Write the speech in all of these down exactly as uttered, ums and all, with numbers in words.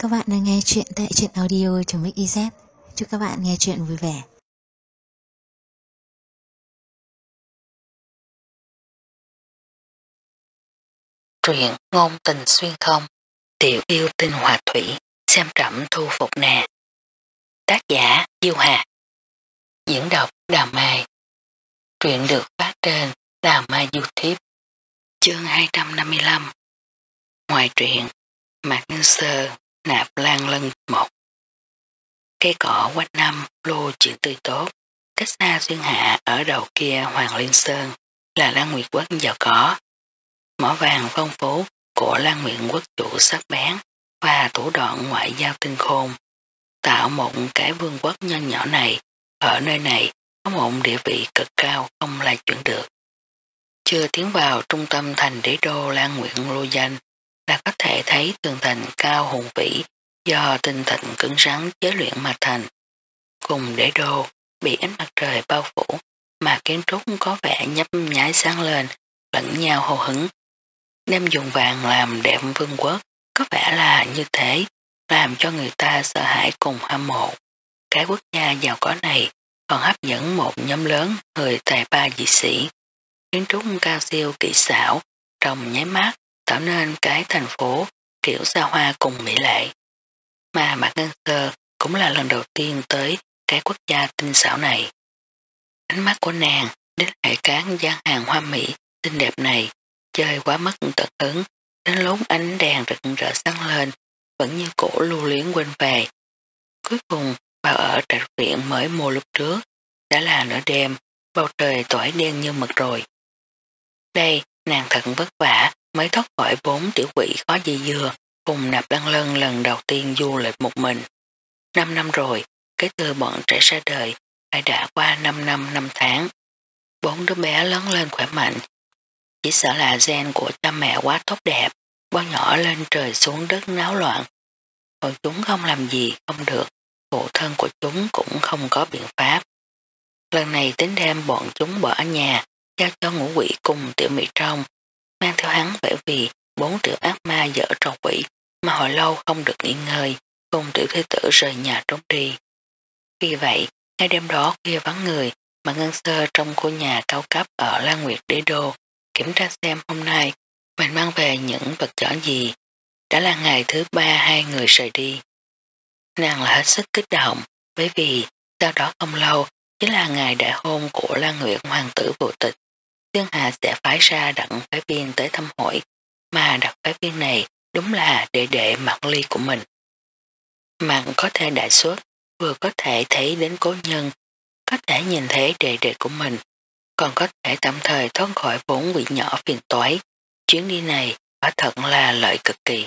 các bạn đang nghe chuyện tại truyện audio.mixyz. Chúc các bạn nghe chuyện vui vẻ. Truyện ngôn tình xuyên không, tiểu yêu tinh hòa thủy, xem trẫm thu phục nè. Tác giả Diêu Hà. Diễn đọc Đào Mai. Truyện được phát trên Đào Mai YouTube. Chương hai trăm năm mươi lăm. Ngoài truyện, Mạc Ngân Sơ nạp lan lân một. Cây cỏ quanh năm lô chuyện tươi tốt, cách xa xuyên hạ ở đầu kia Hoàng Liên Sơn là Lan Nguyệt Quốc giàu có. Mỏ vàng phong phú của Lan Nguyệt Quốc chủ sắc bén và thủ đoạn ngoại giao tinh khôn, tạo một cái vương quốc nho nhỏ này, ở nơi này có một địa vị cực cao không lai chuyển được. Chưa tiến vào trung tâm thành đế đô Lan Nguyệt lô danh là có thể thấy tường thành cao hùng vĩ do tinh thạch cứng rắn chế luyện mà thành. Cùng đế đô bị ánh mặt trời bao phủ mà kiến trúc có vẻ nhấp nháy sáng lên, lẫn nhau hô hứng. Đem dùng vàng làm đẹp vương quốc có vẻ là như thế, làm cho người ta sợ hãi cùng hâm mộ. Cái quốc gia giàu có này còn hấp dẫn một nhóm lớn người tài ba dị sĩ. Kiến trúc cao siêu kỹ xảo, trồng nháy mắt, tạo nên cái thành phố kiểu xa hoa cùng mỹ lệ. Mà Mạc Ngân Sơ cũng là lần đầu tiên tới cái quốc gia tinh xảo này. Ánh mắt của nàng đến hệ cán gian hàng hoa mỹ xinh đẹp này, chơi quá mất tận hứng, đến lúc ánh đèn rực rỡ sáng lên, vẫn như cũ lưu luyến quên về. Cuối cùng, vào ở trạch viện mới mua lúc trước, đã là nửa đêm, bầu trời tỏi đen như mực rồi. Đây, nàng thật vất vả mới thoát khỏi bốn tiểu quỷ khó dây dưa, cùng Nạp Lăng Lân lần đầu tiên du lịch một mình. Năm năm rồi, kể từ bọn trẻ ra đời, phải đã qua năm năm năm tháng. Bốn đứa bé lớn lên khỏe mạnh, chỉ sợ là gen của cha mẹ quá tốt đẹp, bao nhỏ lên trời xuống đất náo loạn. Còn chúng không làm gì không được, phụ thân của chúng cũng không có biện pháp. Lần này tính đem bọn chúng bỏ ở nhà, giao cho ngũ quỷ cùng tiểu mỹ trong, mang theo hắn bởi vì bốn tiểu ác ma dở trò quỷ mà hồi lâu không được nghỉ ngơi, cùng tiểu thư tử rời nhà trốn đi. Vì vậy, ngay đêm đó khuya vắng người mà Ngân Sơ trong khu nhà cao cấp ở Lan Nguyệt Đế Đô kiểm tra xem hôm nay mình mang về những vật chọn gì. Đã là ngày thứ ba hai người rời đi. Nàng là hết sức kích động bởi vì sau đó không lâu chính là ngày đại hôn của Lan Nguyệt hoàng tử vô tịch. Thiên Hạ sẽ phái ra đặng phái viên tới thăm hỏi, mà đặc phái viên này đúng là đệ đệ Mạc Ly của mình. Mạc có thể đại xuất, vừa có thể thấy đến cố nhân, có thể nhìn thấy đệ đệ của mình, còn có thể tạm thời thoát khỏi vốn quỷ nhỏ phiền toái. Chuyến đi này quả thật là lợi cực kỳ.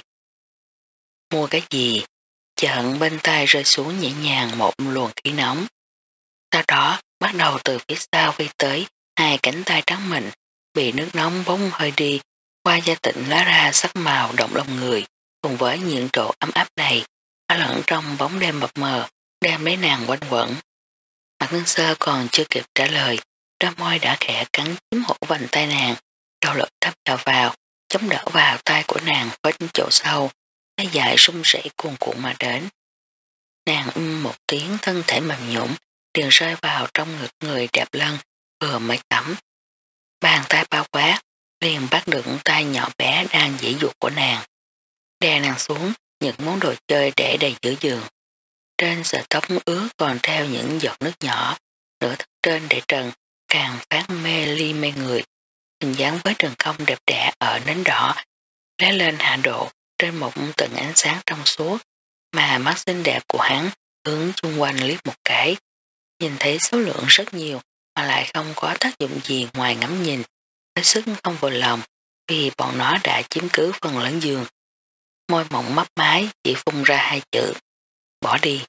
Mua cái gì? Chợn bên tay rơi xuống nhẹ nhàng một luồng khí nóng. Sau đó bắt đầu từ phía sau vi tới hai cánh tay trắng mịn, bị nước nóng bóng hơi đi, qua da tịnh lá ra sắc màu động lòng người, cùng với nhiệt độ ấm áp này, pha lẫn trong bóng đêm mập mờ, đem lấy nàng quanh quẩn. Mạc Ngân Sơ còn chưa kịp trả lời, đôi môi đã khẽ cắn chiếm hổ vành tay nàng, đầu lực thấp vào vào, chống đỡ vào tay của nàng với chỗ sâu, tay dài rung rẩy cuồn cuộn mà đến. Nàng ưm một tiếng, thân thể mềm nhũn liền rơi vào trong ngực người đẹp lân vừa mới tắm. Bàn tay bao quát liền bắt được tay nhỏ bé đang dĩ dục của nàng, đè nàng xuống những món đồ chơi để đầy giữa giường. Trên sợi tóc ướt còn theo những giọt nước nhỏ, nửa thắt trên để trần càng phát mê ly mê người. Hình dáng với trường công đẹp đẽ ở nến đỏ lé lên hạ độ trên một tầng ánh sáng trong suốt, mà mắt xinh đẹp của hắn hướng chung quanh liếc một cái, nhìn thấy số lượng rất nhiều mà lại không có tác dụng gì ngoài ngắm nhìn, hết sức không vừa lòng vì bọn nó đã chiếm cứ phần lớn giường. Môi mỏng mấp mái chỉ phun ra hai chữ: bỏ đi.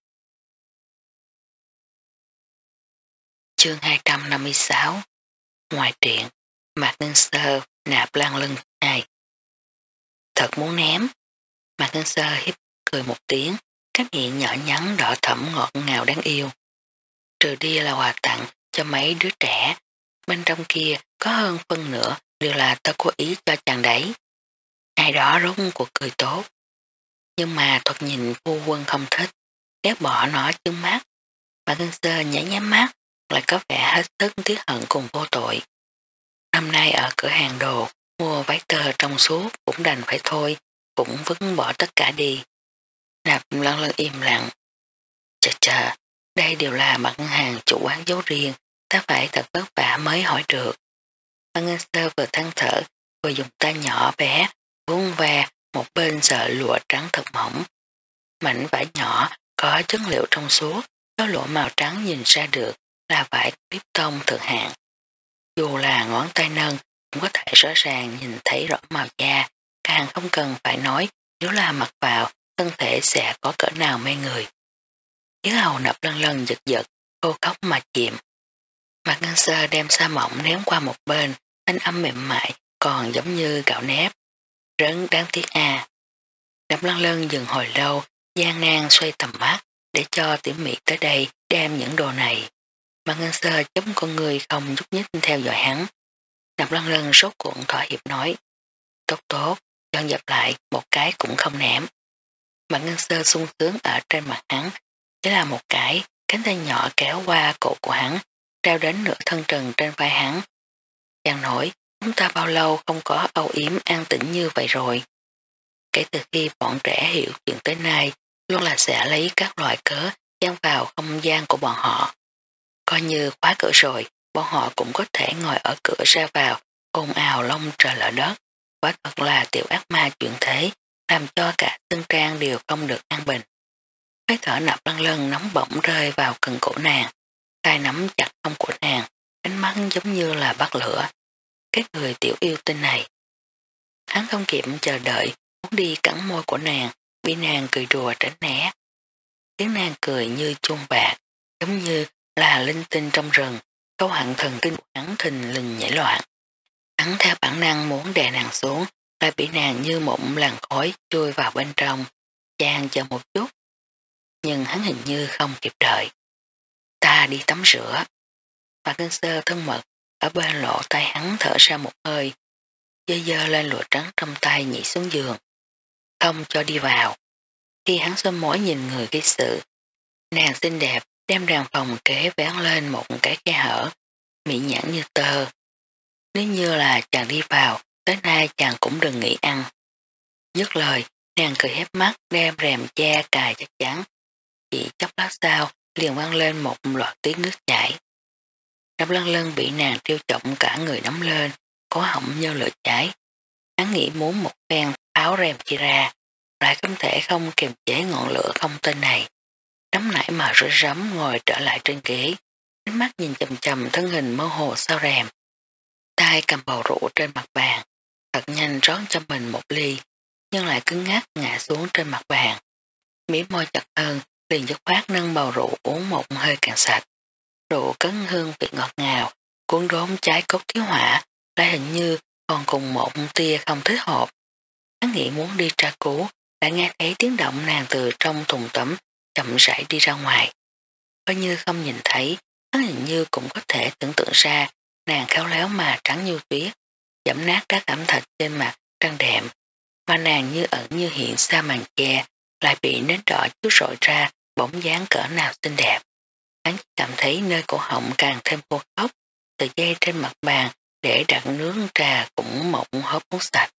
Chương hai trăm năm mươi sáu. Ngoài truyện, Mạc Ngân Sơ nạp lan lưng hai. Thật muốn ném. Mạc Ngân Sơ hiếp cười một tiếng, cái miệng nhỏ nhắn đỏ thẫm ngọt ngào đáng yêu. Trừ đi là quà tặng cho mấy đứa trẻ, bên trong kia có hơn phân nửa đều là ta cố ý cho chàng đấy. Ai đó rốt cuộc cười tốt. Nhưng mà thuật nhìn phu quân không thích, ghét bỏ nó chướng mắt. Mà Ngân Sơ nháy nháy mắt, lại có vẻ hết sức tiếc hận cùng vô tội. Năm nay ở cửa hàng đồ, mua váy tơ trong suốt cũng đành phải thôi, cũng vứt bỏ tất cả đi. Nạp Lân Lân im lặng. Chờ chờ, đây đều là mặt hàng chủ quán giấu riêng, ta phải thật vất vả mới hỏi được. Mà Ngân Sơ vừa than thở, vừa dùng tay nhỏ bé, vuông ve một bên sợi lụa trắng thật mỏng. Mảnh vải nhỏ có chất liệu trong suốt, có lụa màu trắng nhìn ra được là vải clip tông thượng hạng. Dù là ngón tay nâng cũng có thể rõ ràng nhìn thấy rõ màu da, càng không cần phải nói nếu là mặc vào thân thể sẽ có cỡ nào mê người. Yến Hầu Nạp Lân Lân giật giật, cô khóc mà chìm. Mạc Ngân Sơ đem sa mỏng ném qua một bên, thanh âm mềm mại còn giống như gạo nếp. Rất đáng tiếc à. Nạp Lân Lân dừng hồi lâu, gian nan xoay tầm mắt để cho Tiểu Mỹ tới đây đem những đồ này. Mạc Ngân Sơ chống con người không nhúc nhích theo dõi hắn. Nạp Lân Lân sốt cuộn thỏa hiệp nói. Tốt tốt, dọn dẹp lại một cái cũng không ném. Mạc Ngân Sơ sung sướng ở trên mặt hắn, chỉ là một cái, cánh tay nhỏ kéo qua cổ của hắn, treo đến nửa thân trần trên vai hắn. Chàng nổi, chúng ta bao lâu không có âu yếm an tĩnh như vậy rồi. Kể từ khi bọn trẻ hiểu chuyện tới nay, luôn là sẽ lấy các loại cớ chen vào không gian của bọn họ. Coi như khóa cửa rồi, bọn họ cũng có thể ngồi ở cửa ra vào, ồn ào lông trời lở đất. Quả thật là tiểu ác ma chuyện thế, làm cho cả Tân Trang đều không được an bình. Hơi thở Nạp Lân Lân nóng bỏng rơi vào cần cổ nàng, tay nắm chặt hông của nàng, ánh mắt giống như là bắt lửa. Cái người tiểu yêu tinh này. Hắn không kịp chờ đợi, muốn đi cắn môi của nàng, bị nàng cười đùa tránh né. Tiếng nàng cười như chuông bạc, giống như là linh tinh trong rừng, câu hận thần kinh của hắn thình lình nhảy loạn. Hắn theo bản năng muốn đè nàng xuống, lại bị nàng như một làn khói chui vào bên trong. Chàng chờ một chút, nhưng hắn hình như không kịp đợi. Ta đi tắm rửa. Và Ngân Sơ thân mật ở bên lỗ tay hắn thở ra một hơi, dơ dơ lên lụa trắng trong tay nhảy xuống giường. Không cho đi vào. Khi hắn xôm mỏi nhìn người gây sự, nàng xinh đẹp đem rèm phòng kế vén lên một cái khe hở, mỹ nhãn như tơ. Nếu như là chàng đi vào, tới nay chàng cũng đừng nghĩ ăn. Dứt lời, nàng cười hép mắt đem rèm che cài chắc chắn. Chỉ chốc lát sau, liền vang lên một loạt tiếng nước chảy. Nạp Lân Lân bị nàng trêu trọng cả người nóng lên, có họng như lửa cháy. Hắn nghĩ muốn một phen áo rèm chia ra, lại không thể không kiềm chế ngọn lửa không tên này. Nắm nảy mà rối rắm ngồi trở lại trên ghế, ánh mắt nhìn chầm chầm thân hình mơ hồ sau rèm. Tay cầm bầu rượu trên mặt bàn, thật nhanh rót cho mình một ly, nhưng lại cứng ngắc ngã xuống trên mặt bàn. Mí môi chặt hơn, liền dứt khoát nâng bầu rượu uống một hơi cạn sạch. Rượu cấn hương vị ngọt ngào, cuốn đốn trái cốt thiếu hỏa, lại hình như còn cùng một tia không thích hợp. Hắn nghĩ muốn đi tra cứu, đã nghe thấy tiếng động nàng từ trong thùng tắm chậm rãi đi ra ngoài. Coi như không nhìn thấy, hắn hình như cũng có thể tưởng tượng ra nàng khéo léo mà trắng như tuyết, giẫm nát các ẩm thạch trên mặt trăng đệm, mà nàng như ẩn như hiện xa màn che, lại bị nến đỏ chiếu rọi ra bóng dáng cỡ nào xinh đẹp. Hắn cảm thấy nơi cổ họng càng thêm khô khốc, tờ dây trên mặt bàn để đặt nướng trà cũng mộng hớp muốn sạch.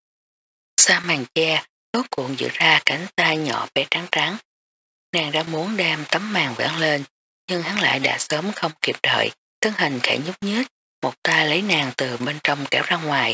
Xa màn che, rốt cuộn giữ ra cánh tay nhỏ bé trắng trắng. Nàng đã muốn đem tấm màn vẽn lên, nhưng hắn lại đã sớm không kịp đợi, thân hình khẽ nhúc nhích, một tay lấy nàng từ bên trong kéo ra ngoài.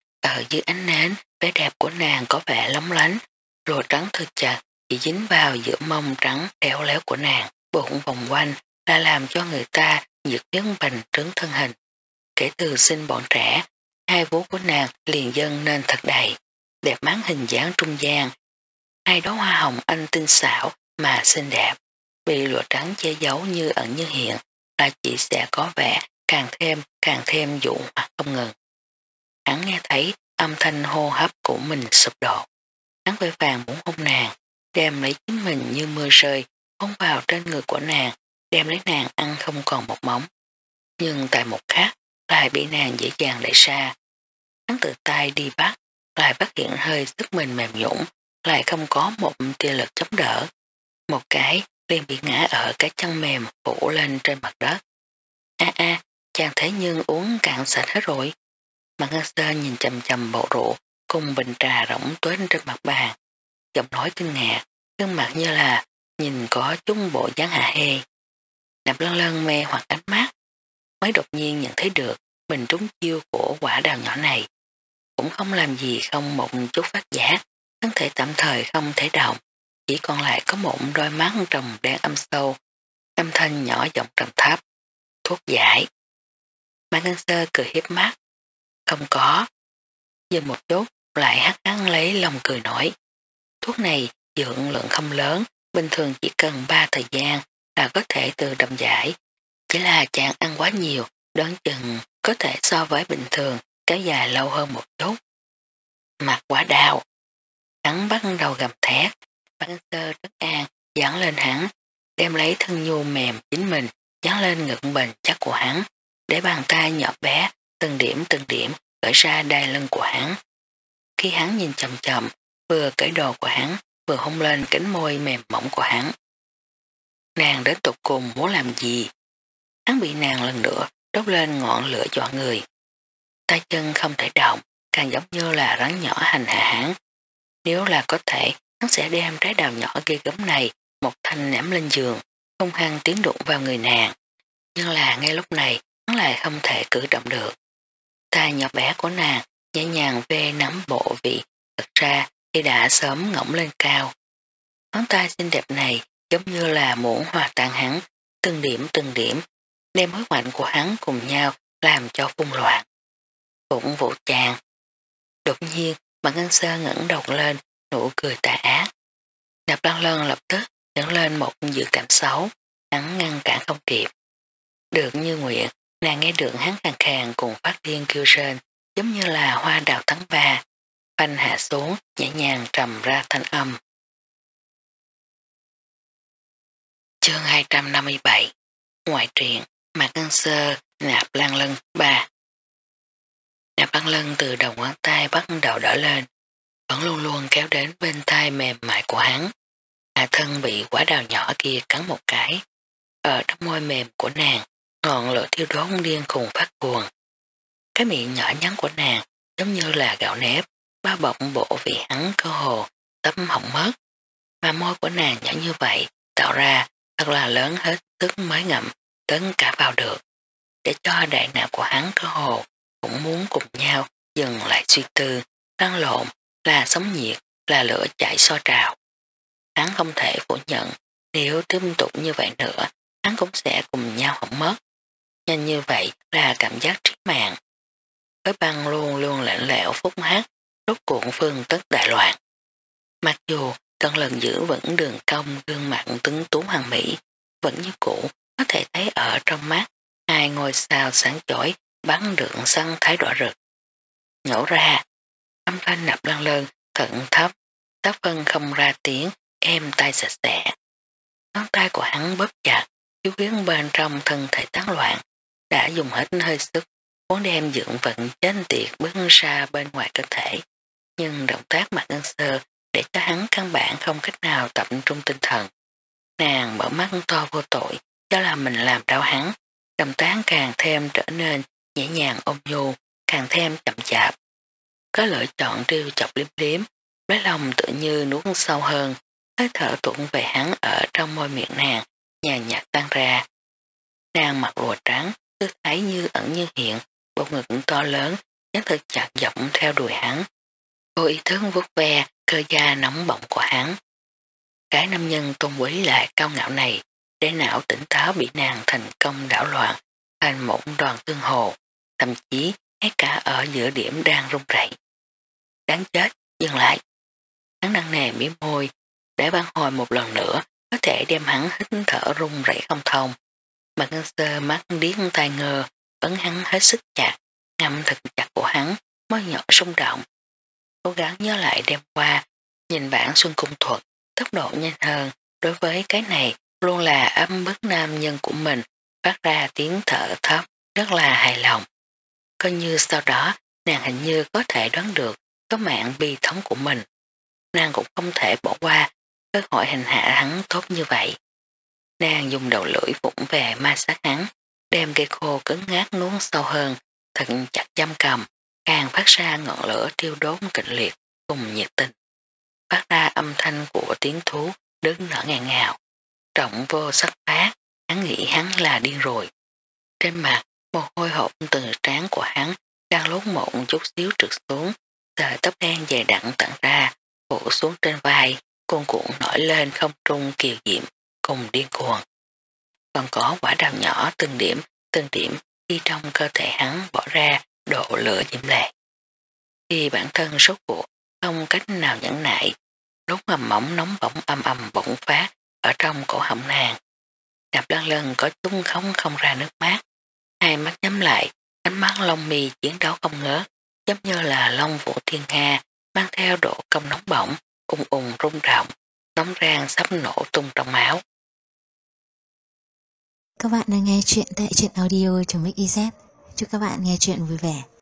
Ở dưới ánh nến, vẻ đẹp của nàng có vẻ lóng lánh, lụa trắng thật chặt, chỉ dính vào giữa mông trắng khéo léo của nàng, bụng vòng quanh, đã làm cho người ta nhiệt huyết bành trướng thân hình. Kể từ sinh bọn trẻ, hai vú của nàng liền dâng nên thật đầy, đẹp mắn hình dáng trung gian. Hai đóa hoa hồng anh tinh xảo mà xinh đẹp, bị lụa trắng che giấu như ẩn như hiện, là chỉ sẽ có vẻ càng thêm càng thêm dụ hoặc không ngừng. Hắn nghe thấy âm thanh hô hấp của mình sụp đổ. Hắn vội vàng muốn hôn nàng, đem lấy chính mình như mưa rơi, hôn vào trên người của nàng, đem lấy nàng ăn không còn một móng. Nhưng tại một khắc, lại bị nàng dễ dàng đẩy xa. Hắn tự tay đi bắt, lại phát hiện hơi sức mình mềm nhũn, lại không có một tia lực chống đỡ. Một cái liền bị ngã ở cái chân mềm phủ lên trên mặt đất. A a, chàng thế nhưng uống cạn sạch hết rồi. Mặt Ngân Sơn nhìn chầm chầm bộ rượu cùng bình trà rỗng tuếch trên mặt bàn. Giọng nói kinh ngạc, gương mặt như là nhìn có chút bộ dáng hạ hê. Nạp Lân Lân mê hoặc ánh mắt, mới đột nhiên nhận thấy được mình trúng chiêu của quả đào nhỏ này. Cũng không làm gì không một chút phát giác, thân thể tạm thời không thể động, chỉ còn lại có một đôi mắt trồng đen âm sâu, âm thanh nhỏ giọng trầm thấp. Thuốc giải. Mã Ngân Sơ cười hiếp mắt. Không có. Dừng một chút, lại hắt hắt lấy lòng cười nổi. Thuốc này dượng lượng không lớn, bình thường chỉ cần ba thời gian là có thể tự động giải. Chỉ là chàng ăn quá nhiều, đoán chừng có thể so với bình thường kéo dài lâu hơn một chút. Mặt quả đào. Hắn bắt đầu gầm thét. Mã Ngân Sơ rất an, dán lên hắn, đem lấy thân nhu mềm chính mình, dán lên ngực bền chắc của hắn, để bàn tay nhỏ bé, từng điểm từng điểm cởi ra đai lưng của hắn. Khi hắn nhìn chậm chậm, vừa cởi đồ của hắn, vừa hôn lên cánh môi mềm mỏng của hắn. Nàng đến tục cùng muốn làm gì? Hắn bị nàng lần nữa đốt lên ngọn lửa dọa người. Tay chân không thể động, càng giống như là rắn nhỏ hành hạ hắn. Nếu là có thể, hắn sẽ đem trái đào nhỏ ghê gớm này một thanh ném lên giường, hung hăng tiến đụng vào người nàng. Nhưng là ngay lúc này, hắn lại không thể cử động được. Tay nhỏ bé của nàng nhẹ nhàng về nắm bộ vị, thật ra thì đã sớm ngỗng lên cao. Ngón tay xinh đẹp này giống như là muốn hòa tan hắn, từng điểm từng điểm, đem hối mạnh của hắn cùng nhau làm cho phun loạn. Cũng vũ chàng. Đột nhiên, Mạc Ngân Sơ ngẩng đầu lên, nụ cười tà ác. Nạp Lân Lân lập tức dẫn lên một dự cảm xấu, hắn ngăn cản không kịp. Được như nguyện, nàng nghe được hắn khàn khàn cùng phát điên kêu rên, giống như là hoa đào tháng ba, phanh hạ xuống, nhẹ nhàng trầm ra thanh âm. Chương hai trăm năm mươi bảy Ngoại truyện Mạc Ngân Sơ Nạp Lan Lân ba. Nạp Lan Lân từ đầu ngón tay bắt đầu đỡ lên, vẫn luôn luôn kéo đến bên tai mềm mại của hắn. Hạ thân bị quả đào nhỏ kia cắn một cái. Ở trong môi mềm của nàng, ngọn lửa thiêu đốt điên khùng phát cuồng. Cái miệng nhỏ nhắn của nàng giống như là gạo nếp, bao bọc bộ vị hắn cơ hồ, tấm hỏng mất. Mà môi của nàng nhỏ như vậy, tạo ra thật là lớn hết sức mới ngậm, tấn cả vào được. Để cho đại não của hắn cơ hồ, cũng muốn cùng nhau dừng lại suy tư, lăn lộn, là sống nhiệt, là lửa chạy so trào. Hắn không thể phủ nhận, nếu tiếp tục như vậy nữa, hắn cũng sẽ cùng nhau hỏng mất. Nhanh như vậy là cảm giác trí mạng. Với băng luôn luôn lạnh lẽo phút hát, rốt cuộn phương tất đại loạn. Mặc dù tân lần giữ vẫn đường cong gương mặt tuấn tú hoàng mỹ, vẫn như cũ có thể thấy ở trong mắt hai ngôi sao sáng chói bắn đường săn thái đỏ rực. Nhổ ra, âm thanh Nạp Lan Lân thận thấp, tác phân không ra tiếng, êm tay sạch sẽ. Ngón tay của hắn bóp chặt, chiếu huyến bên trong thân thể tán loạn, đã dùng hết hơi sức, muốn đem dưỡng vận chết tiệt bước ra bên ngoài cơ thể. Nhưng động tác Mạc Ngân Sơ để cho hắn căn bản không cách nào tập trung tinh thần. Nàng mở mắt to vô tội, cho là mình làm đau hắn, động tác càng thêm trở nên nhẹ nhàng ôn nhu, càng thêm chậm chạp. Có lựa chọn trêu chọc liếm liếm, lấy lòng tự như nuốt sâu hơn, hơi thở tuộn về hắn ở trong môi miệng nàng, nhàn nhạt tan ra. Nàng mặc lụa trắng, cứ thấy như ẩn như hiện, bộ ngực to lớn, nhất thực chặt dọc theo đùi hắn. Cô ý thức vuốt ve cơ da nóng bỏng của hắn. Cái nam nhân tôn quý lại cao ngạo này, để não tỉnh táo bị nàng thành công đảo loạn, thành một đoàn tương hồ, thậm chí ngay cả ở giữa điểm đang rung rẩy. Đáng chết, dừng lại. Hắn nặng nề mỉm môi, để ban hồi một lần nữa, có thể đem hắn hít thở rung rẩy không thông. Mạc Ngân Sơ mắt điếc tai ngơ, ấn hắn hết sức chặt, ngâm thật chặt của hắn, môi nhỏ rung động. Cố gắng nhớ lại đêm qua, nhìn bản Xuân Cung Thuật, tốc độ nhanh hơn, đối với cái này luôn là ấm bức nam nhân của mình, phát ra tiếng thở thấp, rất là hài lòng. Coi như sau đó, nàng hình như có thể đoán được có mạng bi thống của mình. nàng cũng không thể bỏ qua cơ hội hành hạ hắn tốt như vậy. Nàng dùng đầu lưỡi vụng về ma sát hắn, đem cây khô cứng ngát nuốt sâu hơn, thật chặt giam cầm, càng phát ra ngọn lửa thiêu đốt kịch liệt cùng nhiệt tình. Phát ra âm thanh của tiếng thú đứng nở ngàn ngào. Trọng vô sắc phát, hắn nghĩ hắn là điên rồi. Trên mặt, mồ hôi hột từ trán của hắn đang lốt một chút xíu trượt xuống, sợi tóc đen dày đặn tận ra, phủ xuống trên vai, cuồn cuộn nổi lên không trung kiều diệm cùng điên cuồng. Còn có quả đào nhỏ từng điểm, từng điểm khi trong cơ thể hắn bỏ ra độ lửa diễm lệ. Khi bản thân sốt ruột không cách nào nhẫn nại, lúc mầm mỏng nóng bỏng âm âm bỗng phát ở trong cổ họng nàng. Đạp lân lân có chút không không ra nước mắt, hai mắt nhắm lại, ánh mắt lông mi chiến đấu không ngớt, giống như là long vũ thiên nga, mang theo độ công nóng bỏng, ung ung rung động, nóng rang sắp nổ tung trong máu. Các bạn đang nghe chuyện tại truyện audio.mixyz. Chúc các bạn nghe chuyện vui vẻ.